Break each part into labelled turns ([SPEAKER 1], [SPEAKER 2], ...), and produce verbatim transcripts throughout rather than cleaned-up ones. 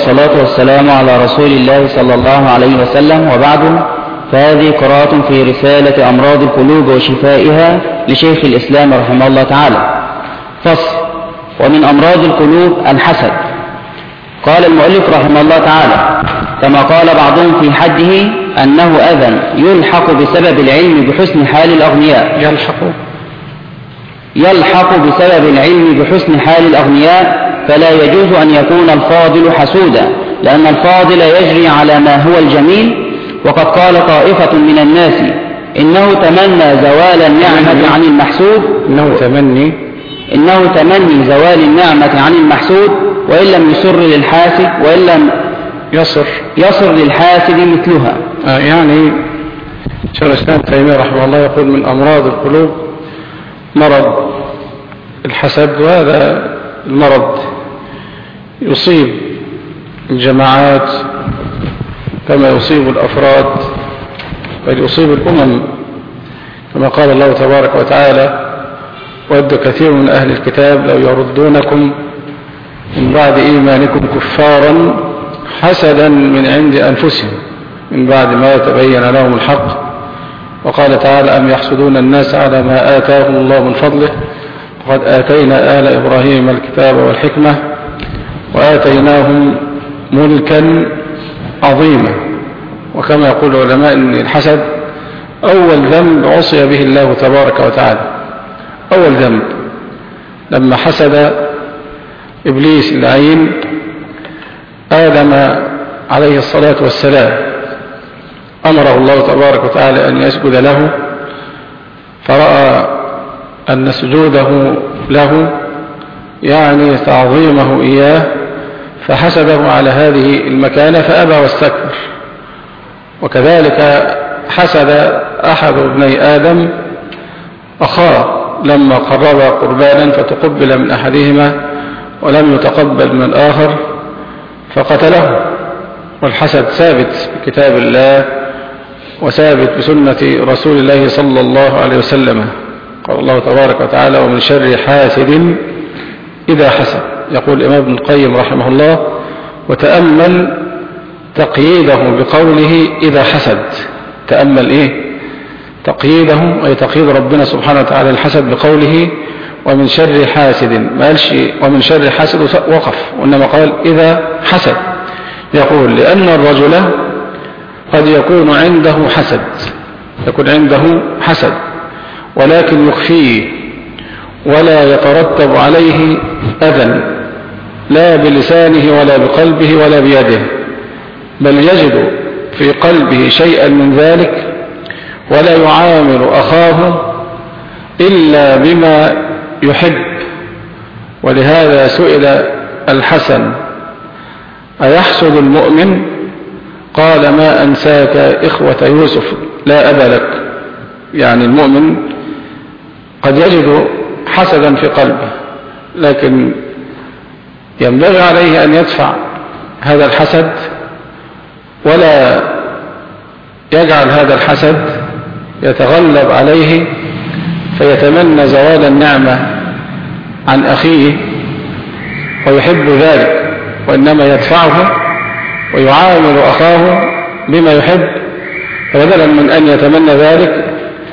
[SPEAKER 1] والصلاة والسلام على رسول الله صلى الله عليه وسلم، وبعد، فهذه قراءة في رسالة أمراض القلوب وشفائها لشيخ الإسلام رحمه الله تعالى. فصل. ومن أمراض القلوب الحسد. قال المؤلف رحمه الله تعالى: كما قال بعضهم في حده أنه أذى يلحق بسبب العلم بحسن حال الأغنياء
[SPEAKER 2] يلحق
[SPEAKER 1] يلحق بسبب العلم بحسن حال الأغنياء، فلا يجوز أن يكون الفاضل حسودا، لأن الفاضل يجري على ما هو الجميل. وقد قال طائفة من الناس إنه تمنى زوال النعمة عن المحسود
[SPEAKER 2] إنه تمني
[SPEAKER 1] إنه تمني زوال النعمة عن المحسود وإن لم يسر للحاسد وإن لم
[SPEAKER 2] يصر
[SPEAKER 1] يصر للحاسد مثلها.
[SPEAKER 2] آه يعني شيخ الإسلام تيمية رحمه الله يقول من أمراض القلوب مرض الحسد، وهذا المرض يصيب الجماعات كما يصيب الأفراد، بل يصيب الأمم، كما قال الله تبارك وتعالى: ود كثير من أهل الكتاب لو يردونكم من بعد إيمانكم كفارا حسدا من عند أنفسهم من بعد ما يتبين لهم الحق. وقال تعالى: أم يحسدون الناس على ما آتاهم الله من فضله وقد آتينا آل إبراهيم الكتاب والحكمة وآتيناهم ملكا عظيما. وكما يقول العلماء أن الحسد أول ذنب عصي به الله تبارك وتعالى، أول ذنب لما حسد إبليس اللعين آدم عليه الصلاة والسلام، أمره الله تبارك وتعالى أن يسجد له، فرأى أن سجوده له يعني تعظيمه إياه، فحسده على هذه المكانة فأبى واستكبر. وكذلك حسد أحد ابني آدم أخاه لما قرب قربانا فتقبل من أحدهما ولم يتقبل من الآخر فقتله. والحسد ثابت في كتاب الله وثابت بسنة رسول الله صلى الله عليه وسلم. قال الله تبارك وتعالى: ومن شر حاسد إذا حسد. يقول الإمام ابن القيم رحمه الله: وتأمل تقييده بقوله إذا حسد. تأمل إيه تقييده، أي تقييد ربنا سبحانه وتعالى الحسد بقوله ومن شر حاسد، ما قالش ومن شر حاسد وقف، وإنما قال إذا حسد. يقول: لأن الرجل قد يكون عنده حسد يكون عنده حسد ولكن يخفيه ولا يترتب عليه أذى، لا بلسانه ولا بقلبه ولا بيده، بل يجد في قلبه شيئا من ذلك ولا يعامل أخاه إلا بما يحب. ولهذا سئل الحسن: أيحسد المؤمن؟ قال: ما أنساك إخوة يوسف لا أبا لك. يعني المؤمن قد يجد حسدا في قلبه، لكن ينبغي عليه أن يدفع هذا الحسد ولا يجعل هذا الحسد يتغلب عليه فيتمنى زوال النعمة عن أخيه ويحب ذلك، وإنما يدفعه ويعامل أخاه بما يحب، فبدلا من أن يتمنى ذلك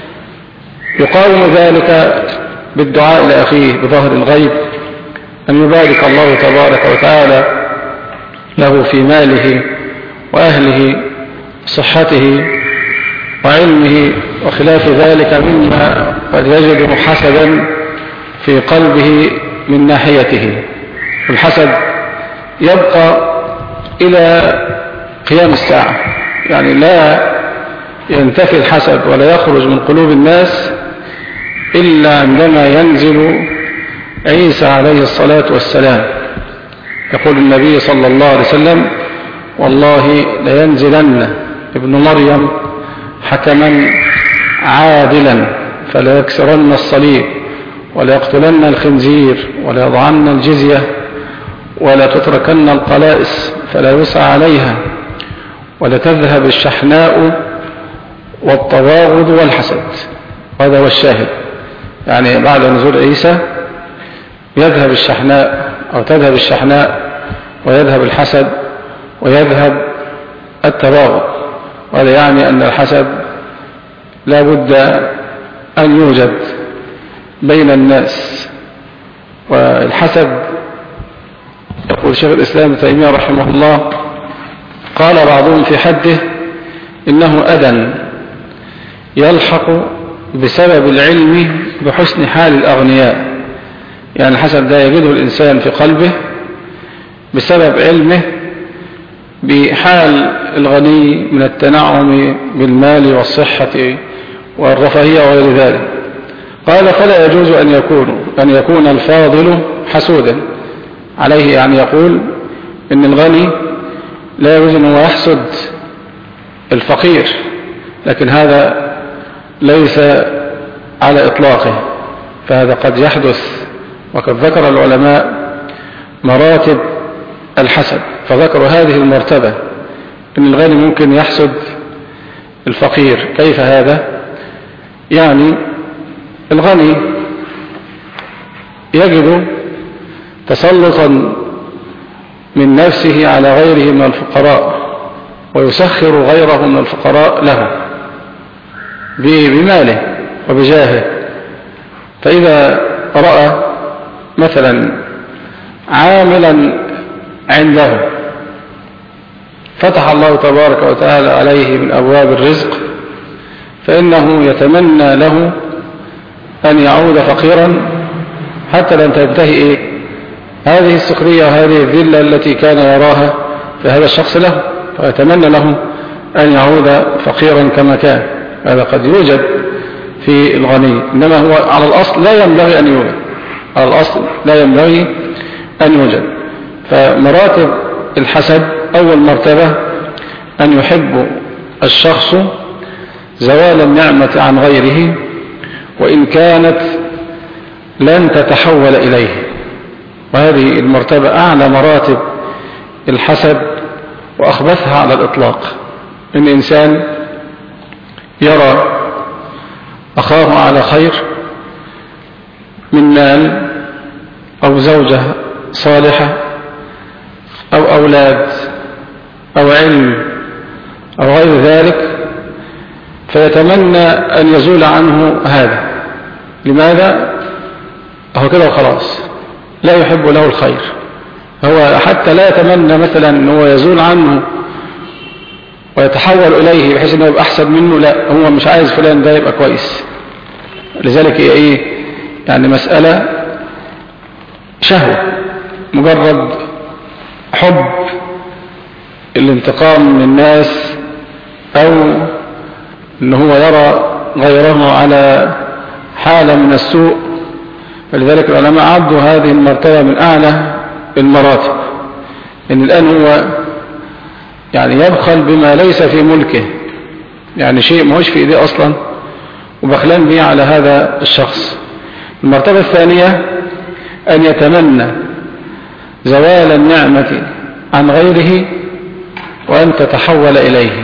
[SPEAKER 2] يقاوم ذلك بالدعاء لأخيه بظهر الغيب أن يبارك الله تبارك وتعالى له في ماله وأهله صحته وعلمه وخلاف ذلك مما قد يجد حسدا في قلبه من ناحيته. الحسد يبقى إلى قيام الساعة، يعني لا ينتفي الحسد ولا يخرج من قلوب الناس إلا عندما ينزل عيسى عليه الصلاة والسلام. يقول النبي صلى الله عليه وسلم: والله لينزلن ابن مريم حكما عادلا فلا يكسرن الصليب ولا يقتلن الخنزير ولا يضعن الجزية ولا تتركن القلائس فلا يسعى عليها ولا تذهب الشحناء والتباغض والحسد. هذا هو الشاهد، يعني بعد نزول عيسى يذهب الشحناء أو تذهب الشحناء ويذهب الحسد ويذهب التباغض. وهذا يعني أن الحسد لا بد أن يوجد بين الناس. والحسد يقول شيخ الإسلام ابن تيمية رحمه الله قال بعضهم في حده إنه أذى يلحق بسبب العلم بحسن حال الأغنياء. يعني الحسد ده يجده الإنسان في قلبه بسبب علمه بحال الغني من التنعم بالمال والصحة والرفاهية وغير ذلك. قال فلا يجوز أن يكون أن يكون الفاضل حسودا عليه. يعني يقول إن الغني لا يجوز أن هو يحسد الفقير، لكن هذا ليس على إطلاقه، فهذا قد يحدث. وقد ذكر العلماء مراتب الحسد، فذكروا هذه المرتبة إن الغني ممكن يحسد الفقير. كيف هذا؟ يعني الغني يجد تسلطا من نفسه على غيره من الفقراء، ويسخر غيره من الفقراء له بماله وبجاهه. فإذا رأى مثلا عاملا عنده فتح الله تبارك وتعالى عليه من أبواب الرزق، فإنه يتمنى له أن يعود فقيرا حتى لن تنتهي إيه؟ هذه السخرية وهذه الذلة التي كان يراها في هذا الشخص له، فيتمنى له أن يعود فقيرا كما كان. هذا قد يوجد في الغني، إنما هو على الأصل لا ينبغي أن يوجد، على الأصل لا ينبغي أن يوجد. فمراتب الحسد أول مرتبة أن يحب الشخص زوال النعمة عن غيره وإن كانت لن تتحول إليه. وهذه المرتبة أعلى مراتب الحسد وأخبثها على الإطلاق. إن إنسان يرى أخاه على خير من مال أو زوجة صالحة أو أولاد أو علم أو غير ذلك، فيتمنى أن يزول عنه هذا. لماذا؟ هو كده وخلاص، لا يحب له الخير. هو حتى لا يتمنى مثلا أنه يزول عنه ويتحول إليه بحيث أنه يبقى أحسن منه، لا، هو مش عايز فلان ده يبقى كويس. لذلك هي إيه؟ يعني مسألة شهوة، مجرد حب الانتقام من الناس، أو أنه هو يرى غيره على حالة من السوء. فلذلك العلماء عدوا هذه المرتبة من أعلى المراتب. إن الآن هو يعني يبخل بما ليس في ملكه، يعني شيء ما هوش في إيديه أصلا وبخلان به على هذا الشخص. المرتبة الثانية أن يتمنى زوال النعمة عن غيره وأن تتحول إليه.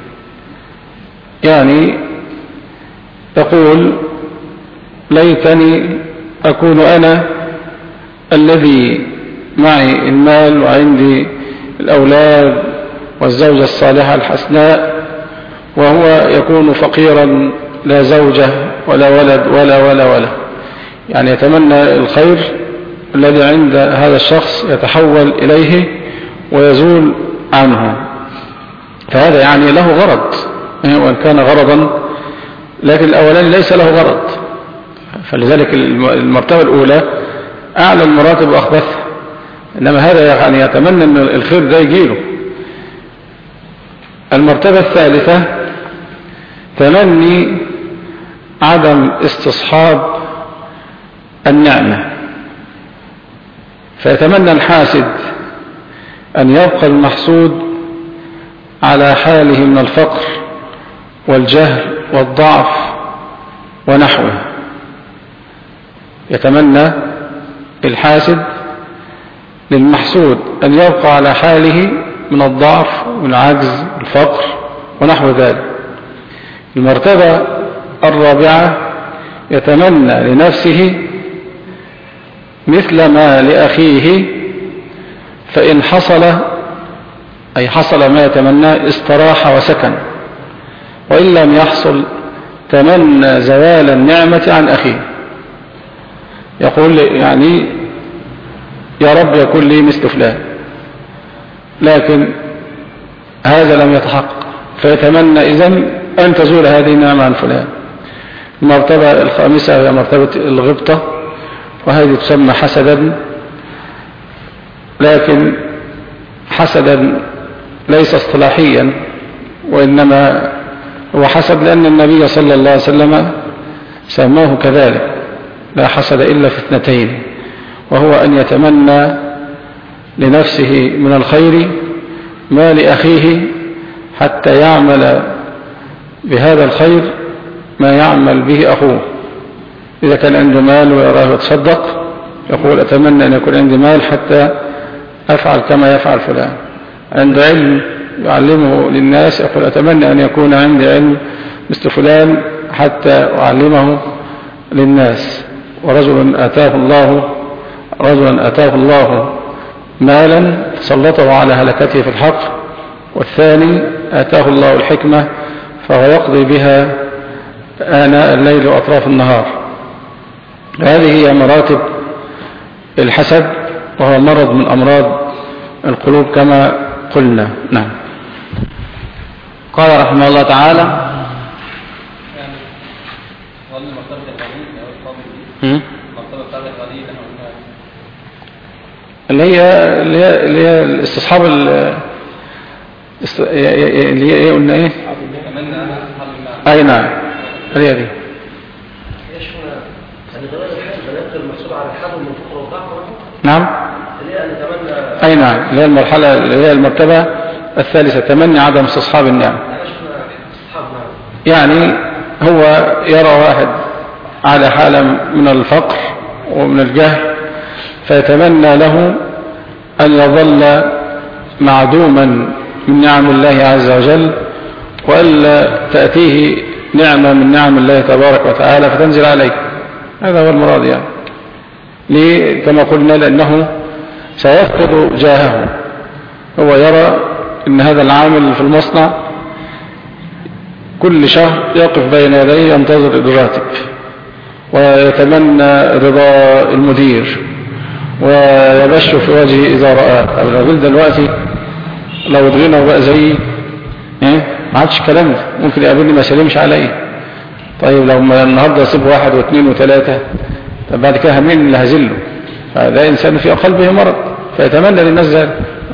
[SPEAKER 2] يعني يقول ليتني أكون أنا الذي معي المال وعندي الأولاد والزوجة الصالحة الحسناء، وهو يكون فقيرا لا زوجة ولا ولد ولا ولا ولا. يعني يتمنى الخير الذي عند هذا الشخص يتحول إليه ويزول عنه. فهذا يعني له غرض، وإن كان غرضا، لكن الأولاني ليس له غرض. فلذلك المرتبة الأولى أعلى المراتب وأخبثها، إنما هذا يعني يتمنى أن الخير ده يجيله. المرتبة الثالثة تمني عدم استصحاب النعمة، فيتمنى الحاسد أن يبقى المحسود على حاله من الفقر والجهل والضعف ونحوه. يتمنى الحاسد للمحسود أن يبقى على حاله من الضعف والعجز والفقر ونحو ذلك. المرتبة الرابعة يتمنى لنفسه مثل ما لأخيه، فإن حصل أي حصل ما يتمناه استراح وسكن، وإن لم يحصل تمنى زوال النعمة عن أخيه، يقول يعني يا رب يكون لي مثل فلان، لكن هذا لم يتحقق، فيتمنى إذن أن تزول هذه النعمة عن فلان. المرتبة الخامسة هي مرتبة الغبطة، وهذه تسمى حسدا، لكن حسدا ليس اصطلاحيا، وإنما هو حسد لأن النبي صلى الله عليه وسلم سماه كذلك: لا حسد إلا في اثنتين، وهو أن يتمنى لنفسه من الخير ما لأخيه حتى يعمل بهذا الخير ما يعمل به أخوه. إذا كان عنده مال ويراه يتصدق يقول أتمنى أن يكون عندي مال حتى أفعل كما يفعل فلان. عنده علم يعلمه للناس يقول أتمنى أن يكون عندي علم مثل فلان حتى أعلمه للناس. ورجل آتاه الله رجلا آتاه الله مالا فسلطه على هلكته في الحق، والثاني آتاه الله الحكمة فهو يقضي بها آناء الليل وأطراف النهار. هذه هي مراتب الحسد، وهو مرض من أمراض القلوب كما قلنا. نعم.
[SPEAKER 1] قال رحمه الله تعالى:
[SPEAKER 2] اللي هي اللي هي اللي هي الاستصحاب اللي هي ايه قلنا ايه؟ اي نعم، اللي هي دي. نعم. اي نعم، اللي هي المرحلة اللي هي المرتبة الثالثة، تمني عدم استصحاب النعم. يعني هو يرى واحد على حالة من الفقر ومن الجهل فيتمنى له أن يظل معدوما من نعم الله عز وجل، وألا تأتيه نعمة من نعم الله تبارك وتعالى فتنزل عليه. هذا هو المراد يعني. ليه؟ كما قلنا لأنه سيفقد جاهه. هو يرى أن هذا العامل في المصنع كل شهر يقف بين يديه ينتظر الراتب ويتمنى رضا المدير ويبش في وجهه إذا رآه. الراجل دلوقتي لو اتغنى بقى زي ايه ما عادش كلام، ممكن يقابلني ما سلمش عليه. طيب لو النهارده يصيب واحد واثنين وثلاثة، طب بعد كده مين اللي هزله؟ فده إنسان في قلبه مرض فيتمنى للناس ذلك.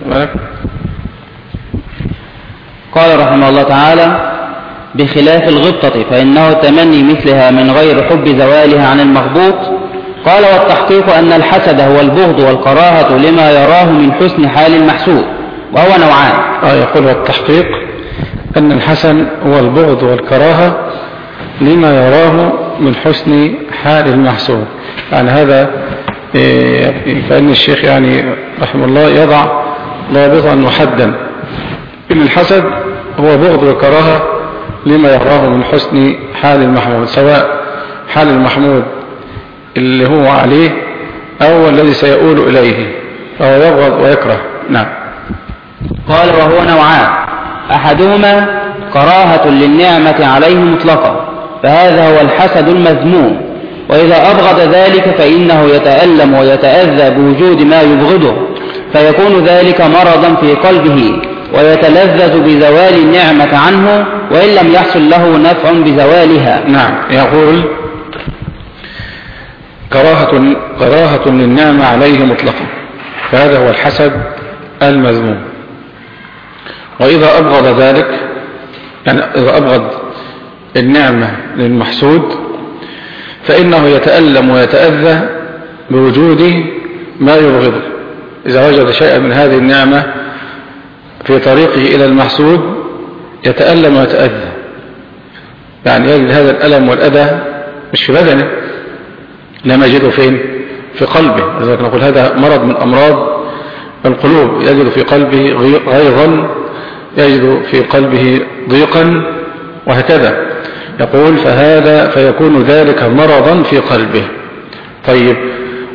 [SPEAKER 1] قال رحمه الله تعالى: بخلاف الغبطة فإنه تمني مثلها من غير حب زوالها عن المغبوط. قال: والتحقيق أن الحسد هو البغض والكراهة لما يراه من حسن حال المحسود، وهو نوعان.
[SPEAKER 2] آه يقول: والتحقيق أن الحسن هو البغض والكراهة لما يراه من حسن حال المحسود. يعني هذا فإن الشيخ يعني رحمه الله يضع ضابطا محدا إن الحسد هو بغض وكراهة لما يراه من حسن حال المحمود، سواء حال المحمود اللي هو عليه أو الذي سيؤول إليه، فهو يبغض ويكره. نعم.
[SPEAKER 1] قال: وهو نوعان: أحدهما كراهة للنعمة عليه مطلقة، فهذا هو الحسد المذموم، وإذا أبغض ذلك فإنه يتألم ويتأذى بوجود ما يبغضه، فيكون ذلك مرضا في قلبه ويتلذذ بزوال النعمة عنه وإن لم يحصل له نفع بزوالها.
[SPEAKER 2] نعم. يقول: كراهة, كراهة للنعمة عليه مطلقا، فهذا هو الحسد المذموم. وإذا أبغض ذلك، يعني إذا أبغض النعمة للمحسود فإنه يتألم ويتأذى بوجود ما يبغضه. إذا وجد شيئا من هذه النعمة في طريقه إلى المحسود يتألم ويتأذى، يعني يجد هذا الألم والأذى مش في بدنه، لما يجده فين؟ في قلبه. لذلك نقول هذا مرض من أمراض القلوب، يجد في قلبه غيظا، يجد في قلبه ضيقا، وهكذا. يقول: فهذا فيكون ذلك مرضا في قلبه. طيب،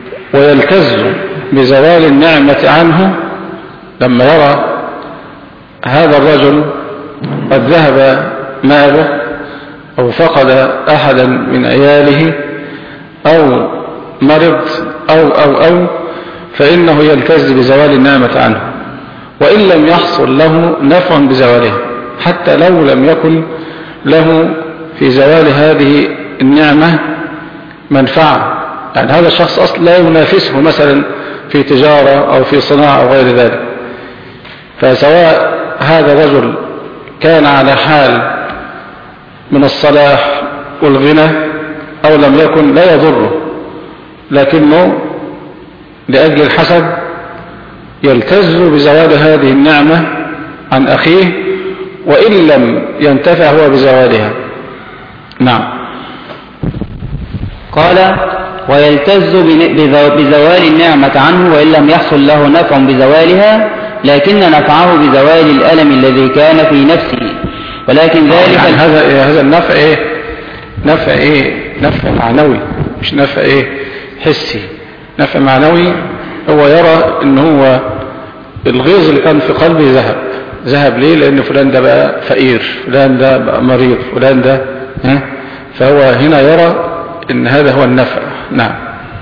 [SPEAKER 2] ويلتز بزوال النعمة عنه لما يرى هذا الرجل قد ذهب ماله أو فقد أحدا من عياله أو مرض أو أو أو فإنه يلتز بزوال النعمة عنه، وإن لم يحصل له نفع بزوالها، حتى لو لم يكن له في زوال هذه النعمة منفعة. يعني هذا الشخص أصلا لا ينافسه مثلا في تجارة أو في صناعة أو غير ذلك، فسواء هذا الرجل كان على حال من الصلاح والغنى أو لم يكن لا يضره، لكنه لأجل الحسد يلتز بزوال هذه النعمة عن أخيه وإن لم ينتفع هو بزوالها. نعم.
[SPEAKER 1] قال: ويلتز بزوال النعمة عنه وإن لم يحصل له نفع بزوالها، لكن نفعه بزوال الألم الذي كان في نفسه، ولكن ذلك
[SPEAKER 2] يعني هذا هذا النفع إيه؟ نفع إيه؟ نفع معنوي، مش نفع إيه؟ حسي. نفع معنوي هو يرى إن هو الغيظ اللي كان في قلبه ذهب. ذهب ليه؟ لأن فلان ده بقى فقير، فلان ده بقى مريض، فلان ده ها؟ فهو هنا يرى إن هذا هو النفع. نعم.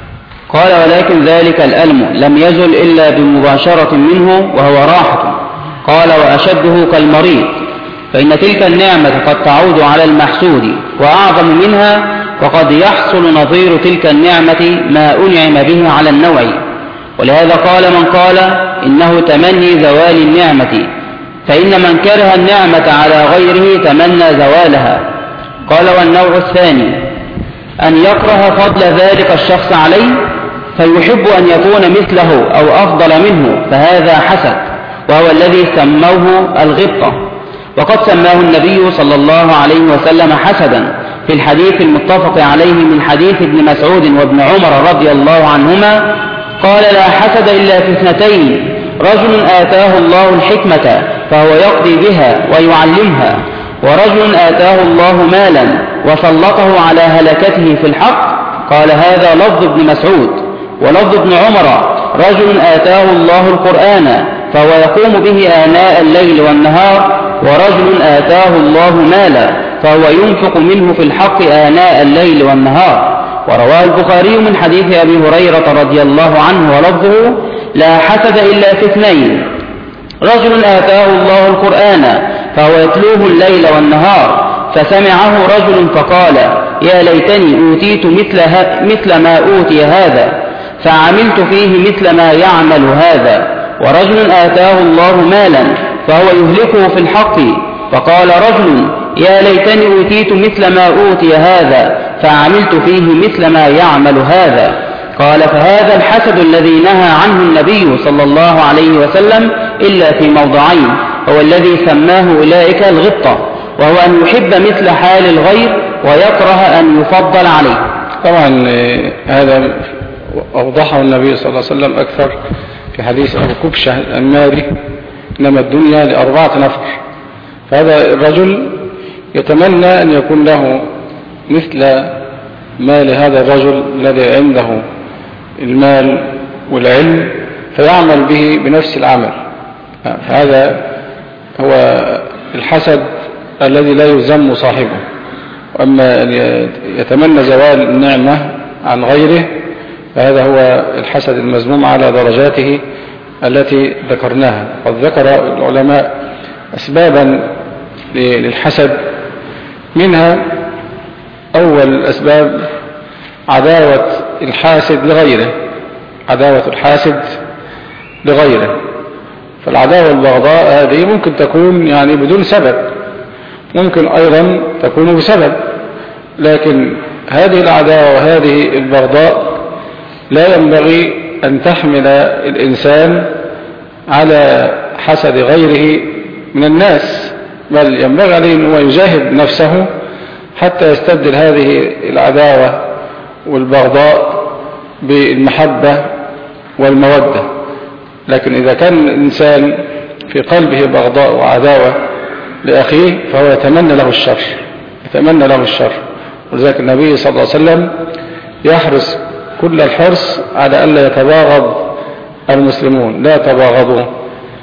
[SPEAKER 1] قال: ولكن ذلك الألم لم يزل إلا بمباشرة منه وهو راحة. قال: وأشده كالمريض، فإن تلك النعمة قد تعود على المحسود وأعظم منها، وقد يحصل نظير تلك النعمة ما أنعم به على النوع. ولهذا قال من قال إنه تمني زوال النعمة، فإن من كره النعمة على غيره تمنى زوالها. قال: والنوع الثاني أن يكره فضل ذلك الشخص عليه فيحب أن يكون مثله أو أفضل منه، فهذا حسد، وهو الذي سموه الغبطة، وقد سماه النبي صلى الله عليه وسلم حسدا في الحديث المتفق عليه من حديث ابن مسعود وابن عمر رضي الله عنهما قال: لا حسد إلا في اثنتين: رجل آتاه الله الحكمة فهو يقضي بها ويعلمها، ورجل آتاه الله مالا وسلطه على هلكته في الحق. قال: هذا لفظ ابن مسعود. ولفظ ابن عمر: رجل آتاه الله القرآن فهو يقوم به آناء الليل والنهار، ورجل آتاه الله مالا فهو ينفق منه في الحق آناء الليل والنهار. ورواه البخاري من حديث أبي هريرة رضي الله عنه ولفظه: لا حسد إلا في اثنين: رجل آتاه الله القرآن فهو يتلوه الليل والنهار، فسمعه رجل فقال: يا ليتني أوتيت مثل, مثل ما أوتي هذا فعملت فيه مثل ما يعمل هذا. ورجل آتاه الله مالا فهو يهلكه في الحق، فقال رجل: يا ليتني أوتيت مثل ما أوتي هذا فعملت فيه مثل ما يعمل هذا. قال: فهذا الحسد الذي نهى عنه النبي صلى الله عليه وسلم إلا في موضعين، هو الذي سماه أولئك الغبطة، وهو أن يحب مثل حال الغير ويكره أن يفضل عليه.
[SPEAKER 2] طبعا هذا أوضحه النبي صلى الله عليه وسلم أكثر في حديث أبو كبشة الأنماري: إنما الدنيا لأربعة نفر. فهذا الرجل يتمنى أن يكون له مثل ما لهذا الرجل الذي عنده المال والعلم فيعمل به بنفس العمل. فهذا هو الحسد الذي لا يذم صاحبه. وأما أن يتمنى زوال النعمة عن غيره فهذا هو الحسد المذموم على درجاته التي ذكرناها. قد ذكر العلماء أسبابا للحسد، منها أول الأسباب عداوة الحاسد لغيره، عداوة الحاسد لغيره. فالعداوة والبغضاء هذه ممكن تكون يعني بدون سبب، ممكن أيضا تكون بسبب، لكن هذه العداوة وهذه البغضاء لا ينبغي أن تحمل الإنسان على حسد غيره من الناس، بل ينبغي عليه أنه يجاهد نفسه حتى يستبدل هذه العداوة والبغضاء بالمحبة والمودة. لكن إذا كان الإنسان في قلبه بغضاء وعداوة لأخيه فهو يتمنى له الشر، يتمنى له الشر. ولذلك النبي صلى الله عليه وسلم يحرص كل الحرص على ألا يتباغض المسلمون، لا تباغضوا.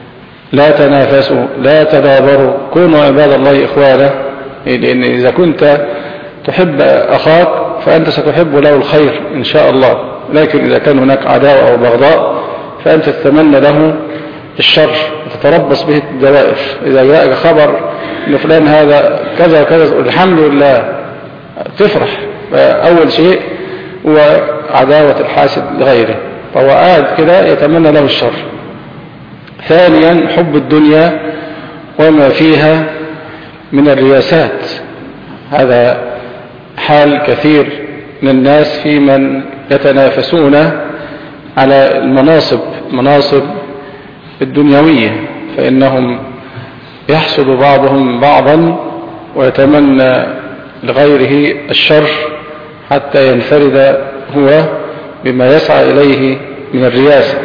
[SPEAKER 2] لا تنافسوا لا تدابروا كونوا عباد الله إخوانا، لأن إذا كنت تحب أخاك فأنت ستحب له الخير إن شاء الله، لكن إذا كان هناك عداوة أو بغضاء فأنت تتمنى له الشر وتتربص به الدوائر. إذا جاءك خبر أن فلان هذا كذا وكذا الحمد لله تفرح. أول شيء هو عداوة الحاسد لغيره، فهو قاعد كده يتمنى له الشر. ثانيا حب الدنيا وما فيها من الرياسات، هذا حال كثير من الناس في من يتنافسون على المناصب مناصب الدنيوية، فإنهم يحسد بعضهم بعضا ويتمنى لغيره الشر حتى ينفرد هو بما يسعى إليه من الرياسة.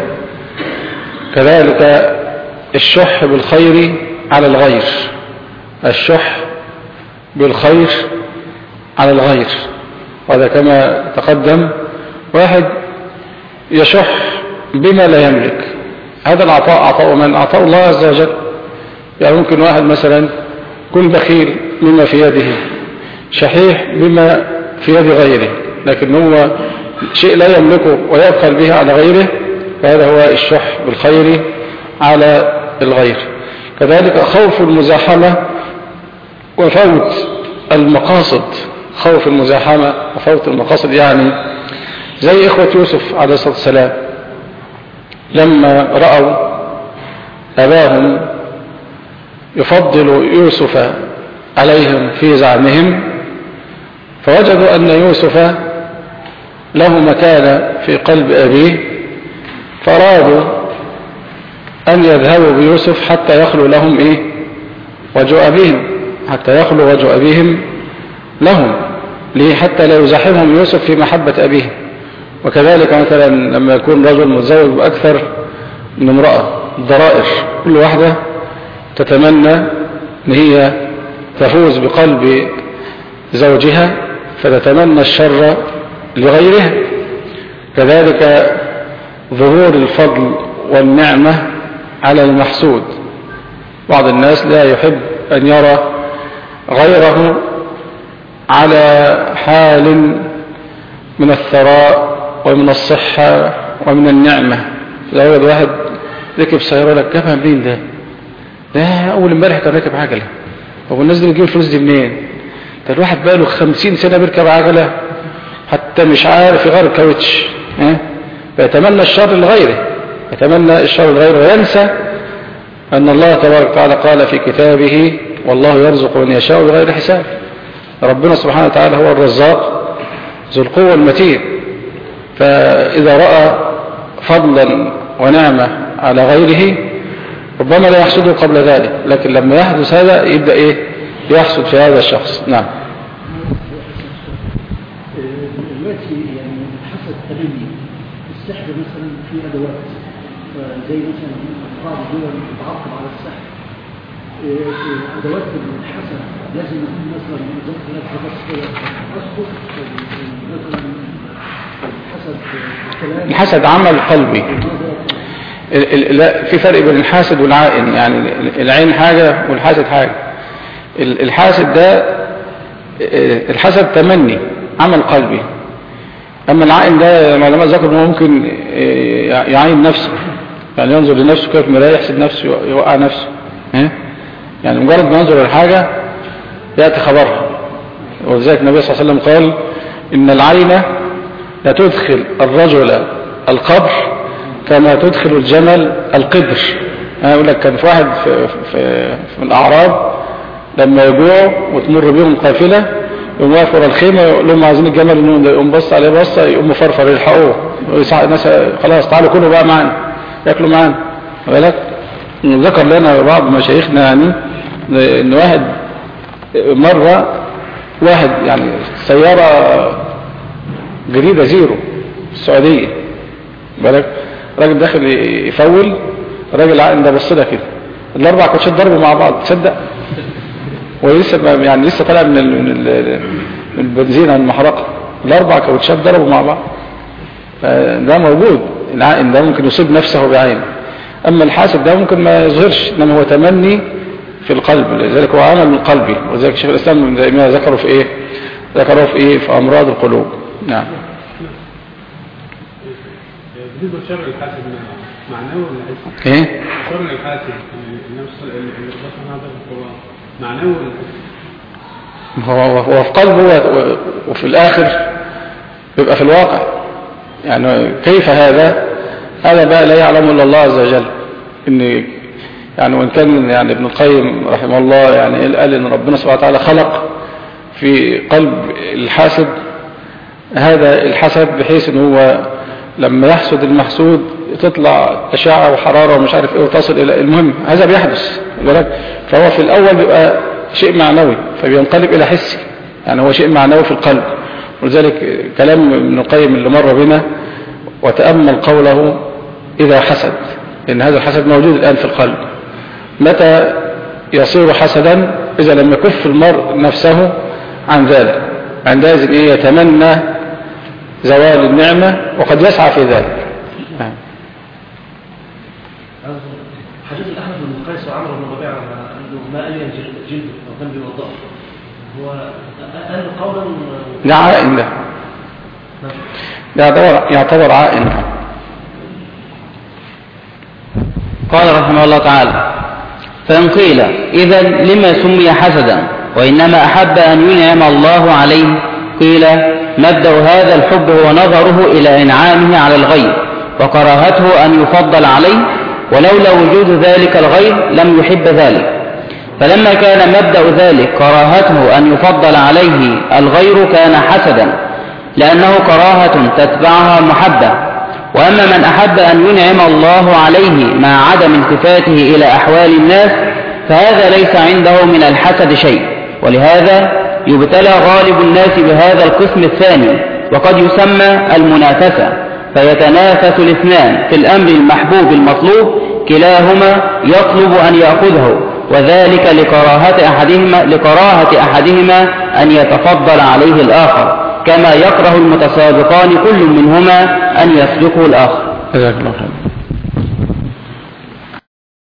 [SPEAKER 2] كذلك الشح بالخير على الغير، الشح بالخير على الغير، وهذا كما تقدم واحد يشح بما لا يملك. هذا العطاء عطاء من أعطاه الله عز وجل. يعني ممكن واحد مثلا يكون بخيل مما في يده، شحيح بما في يد غيره، لكن هو شيء لا يملكه ويبخل به على غيره، فهذا هو الشح بالخير على الغير. كذلك خوف المزاحمة وفوت المقاصد، خوف المزاحمة وفوت المقاصد، يعني زي إخوة يوسف عليه الصلاة والسلام لما رأوا أباهم يفضل يوسف عليهم في زعمهم، فوجدوا أن يوسف له مكانة في قلب أبيه، فأرادوا أن يذهبوا بيوسف حتى يخلو لهم إيه وجه أبيهم، حتى يخلو وجه أبيهم لهم، ليه؟ حتى لا يزاحمهم يوسف في محبة أبيه. وكذلك مثلا لما يكون رجل متزوج بأكثر من امرأة، الضرائر كل واحدة تتمنى أن هي تفوز بقلب زوجها فتتمنى الشر لغيرها. كذلك ظهور الفضل والنعمة على المحسود، بعض الناس لا يحب أن يرى غيره على حال من الثراء ومن الصحة ومن النعمة. إذا وجد واحد ركب سيارة لك جابها منين ده؟ ده أول امبارح كان راكب عجلة. طب الناس دي بتجيب الفلوس دي منين؟ ده الواحد بقاله خمسين سنة بيركب عجلة حتى مش عارف يغير الكاوتش، ها؟ فيتمنى الشر لغيره، يتمنى الشر لغيره وينسى أن الله تبارك وتعالى قال في كتابه: والله يرزق من يشاء بغير حساب. ربنا سبحانه وتعالى هو الرزاق ذو القوة المتين. فإذا رأى فضلا ونعمة على غيره ربما لا يحسده قبل ذلك، لكن لما يحدث هذا يبدأ إيه يحسد في هذا الشخص. نعم.
[SPEAKER 3] دلوقتي يعني حسب تبني السحر مثلا في أدوات، زي مثلا بعض الدول بتعاقب على السحر. أدوات الحسد لازم يكون مثلا زي ثلاثة بس كده أسقط مثلا الحسد الكلام.
[SPEAKER 2] الحسد عمل قلبي. لا، في فرق بين الحاسد والعائن، يعني العين حاجة والحاسد حاجة. الحاسد ده الحسد تمني عمل قلبي، أما العائن ده العلماء ذكروا أنه ممكن يعين نفسه، يعني ينظر لنفسه كيف مراية يحسد نفسه يوقع نفسه، يعني مجرد ما ينظر للحاجة يأتي خبرها. ولذلك النبي صلى الله عليه وسلم قال: إن العين لا تدخل الرجل القبر كما تدخل الجمل القدر. أنا أقول لك كان في واحد في, في, في الأعراب لما يجوعوا وتمر بيهم قافلة يقوم واقف ورا الخيمة يقول لهم عايزين الجمل النون ده، يقوم بص عليه بصة يقوم مفرفر يلحقوه الناس خلاص تعالوا كلوا بقى معانا ياكلوا معانا. بالك ذكر لنا بعض مشايخنا يعني ان واحد مرة واحد يعني سيارة جديدة زيرو في السعودية، بالك راجل داخل يفول، الراجل عقل ده بص لها كده، الاربع كوتشات ضربوا مع بعض، تصدق؟ ولسه يعني لسه طالع من من البنزينه المحرقه، الاربع كوتشات ضربوا مع بعض. ده موجود، العائن ده ممكن يصيب نفسه بعينه. أما الحاسد ده ممكن ما يظهرش، إنما هو تمني في القلب، لذلك هو عمل من قلبي. وذلك شيخ الإسلام ابن تيمية ذكروا في إيه ذكروا في إيه في أمراض القلوب. نعم.
[SPEAKER 4] بالنسبة لشر الحاسد معنوي ولا حسي؟
[SPEAKER 2] إيه؟
[SPEAKER 4] شر الحاسد النفس اللي ربطنا هذا في القرآن معنوي ولا حسي؟
[SPEAKER 2] هو هو في قلبه وفي الآخر بيبقى في الواقع. يعني كيف هذا؟ هذا بقى لا يعلم إلا الله عز وجل. إن يعني وإن كان يعني ابن القيم رحمه الله يعني قال إن ربنا سبحانه وتعالى خلق في قلب الحاسد هذا الحسد، بحيث إن هو لما يحسد المحسود تطلع أشعة وحرارة ومش عارف إيه وتصل إلى المهم هذا بيحدث. فهو في الأول بيبقى شيء معنوي فبينقلب إلى حسي، يعني هو شيء معنوي في القلب. ولذلك كلام ابن القيم اللي مر بنا وتأمل قوله إذا حسد، لأن هذا الحسد موجود الآن في القلب. متى يصير حسدا؟ إذا لم يكف المرء نفسه عن ذلك، عندئذ إيه يتمنى زوال النعمة وقد يسعى في ذلك.
[SPEAKER 3] حديث الأحمد بن قيس وعمرو بن ربيعة أنه ما ألين جلده أو كان بيوضعه، هو قال قولا
[SPEAKER 2] ده عائن، ده يعتبر يعتبر عائن.
[SPEAKER 1] قال رحمه الله تعالى: فإن قيل إذا لما سمي حسدا وإنما أحب أن ينعم الله عليه، قيل: مبدأ هذا الحب هو نظره إلى إنعامه على الغير وكراهته أن يفضل عليه، ولولا وجود ذلك الغير لم يحب ذلك. فلما كان مبدأ ذلك كراهته أن يفضل عليه الغير كان حسدا، لأنه كراهة تتبعها محبة. وأما من أحب أن ينعم الله عليه مع عدم التفاته إلى أحوال الناس فهذا ليس عنده من الحسد شيء، ولهذا يبتلى غالب الناس بهذا القسم الثاني، وقد يسمى المنافسة، فيتنافس الاثنان في الأمر المحبوب المطلوب، كلاهما يطلب أن يأخذه، وذلك لكراهة أحدهما, لكراهة أحدهما أن يتفضل عليه الآخر، كما يكره المتسابقان كل منهما أن يسبقه الآخر.
[SPEAKER 2] جزاك الله خير.